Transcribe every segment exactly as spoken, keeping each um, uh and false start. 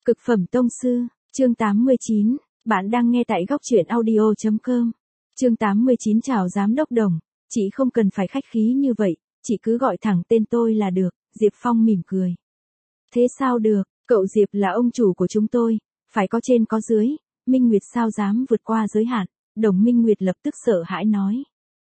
Cực phẩm tông sư, chương tám mươi chín, bạn đang nghe tại góc truyện audio chấm com. Chương tám mươi chín chào giám đốc Đồng, chị không cần phải khách khí như vậy, chị cứ gọi thẳng tên tôi là được, Diệp Phong mỉm cười. Thế sao được, cậu Diệp là ông chủ của chúng tôi, phải có trên có dưới, Minh Nguyệt sao dám vượt qua giới hạn, Đồng Minh Nguyệt lập tức sợ hãi nói.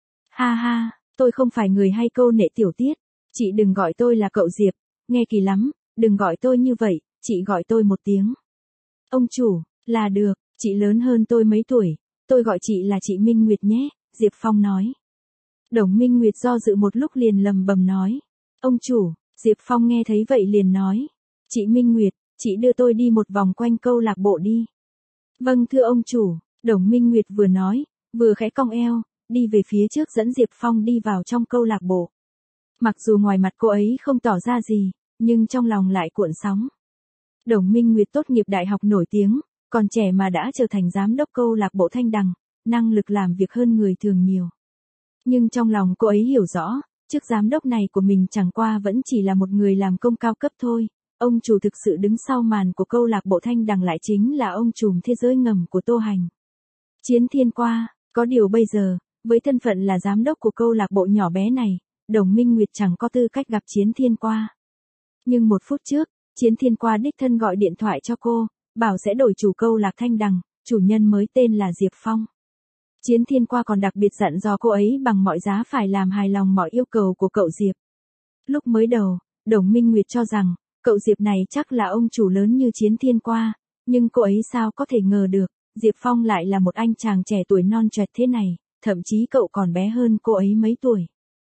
Ha ha, tôi không phải người hay câu nệ tiểu tiết, chị đừng gọi tôi là cậu Diệp, nghe kỳ lắm, đừng gọi tôi như vậy, chị gọi tôi một tiếng. Ông chủ, là được, chị lớn hơn tôi mấy tuổi, tôi gọi chị là chị Minh Nguyệt nhé, Diệp Phong nói. Đồng Minh Nguyệt do dự một lúc liền lầm bầm nói. Ông chủ, Diệp Phong nghe thấy vậy liền nói. Chị Minh Nguyệt, chị đưa tôi đi một vòng quanh câu lạc bộ đi. Vâng thưa ông chủ, Đồng Minh Nguyệt vừa nói, vừa khẽ cong eo, đi về phía trước dẫn Diệp Phong đi vào trong câu lạc bộ. Mặc dù ngoài mặt cô ấy không tỏ ra gì, nhưng trong lòng lại cuộn sóng. Đồng Minh Nguyệt tốt nghiệp đại học nổi tiếng, còn trẻ mà đã trở thành giám đốc câu lạc bộ Thanh Đằng, năng lực làm việc hơn người thường nhiều. Nhưng trong lòng cô ấy hiểu rõ, chức giám đốc này của mình chẳng qua vẫn chỉ là một người làm công cao cấp thôi. Ông chủ thực sự đứng sau màn của câu lạc bộ Thanh Đằng lại chính là ông trùm thế giới ngầm của Tô Hành. Chiến Thiên Qua, có điều bây giờ, với thân phận là giám đốc của câu lạc bộ nhỏ bé này, Đồng Minh Nguyệt chẳng có tư cách gặp Chiến Thiên Qua. Nhưng một phút trước, Chiến Thiên Qua đích thân gọi điện thoại cho cô, bảo sẽ đổi chủ câu lạc Thanh Đằng, chủ nhân mới tên là Diệp Phong. Chiến Thiên Qua còn đặc biệt dặn dò cô ấy bằng mọi giá phải làm hài lòng mọi yêu cầu của cậu Diệp. Lúc mới đầu, Đồng Minh Nguyệt cho rằng, cậu Diệp này chắc là ông chủ lớn như Chiến Thiên Qua, nhưng cô ấy sao có thể ngờ được, Diệp Phong lại là một anh chàng trẻ tuổi non choẹt thế này, thậm chí cậu còn bé hơn cô ấy mấy tuổi.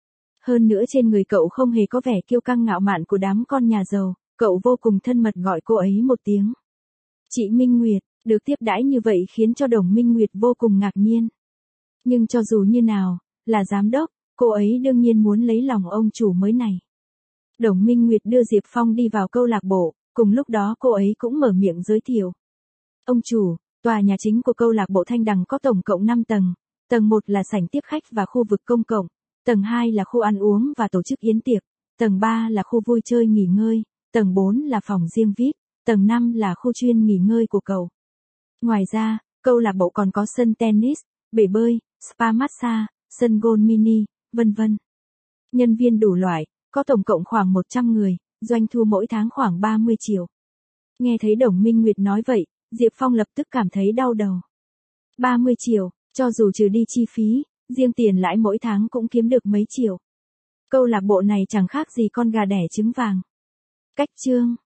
Hơn nữa trên người cậu không hề có vẻ kiêu căng ngạo mạn của đám con nhà giàu, cậu vô cùng thân mật gọi cô ấy một tiếng. Chị Minh Nguyệt, được tiếp đãi như vậy khiến cho Đồng Minh Nguyệt vô cùng ngạc nhiên. Nhưng cho dù như nào, là giám đốc, cô ấy đương nhiên muốn lấy lòng ông chủ mới này. Đồng Minh Nguyệt đưa Diệp Phong đi vào câu lạc bộ, cùng lúc đó cô ấy cũng mở miệng giới thiệu. Ông chủ, tòa nhà chính của câu lạc bộ Thanh Đằng có tổng cộng năm tầng, tầng một là sảnh tiếp khách và khu vực công cộng, tầng hai là khu ăn uống và tổ chức yến tiệc, tầng ba là khu vui chơi nghỉ ngơi, tầng bốn là phòng riêng vi ai pi, tầng năm là khu chuyên nghỉ ngơi của cậu. Ngoài ra, câu lạc bộ còn có sân tennis, bể bơi, spa massage, sân golf mini, vân vân. Nhân viên đủ loại, có tổng cộng khoảng một trăm người, doanh thu mỗi tháng khoảng ba mươi triệu. Nghe thấy Đồng Minh Nguyệt nói vậy, Diệp Phong lập tức cảm thấy đau đầu. ba mươi triệu, cho dù trừ đi chi phí, riêng tiền lãi mỗi tháng cũng kiếm được mấy triệu. Câu lạc bộ này chẳng khác gì con gà đẻ trứng vàng. Cách chương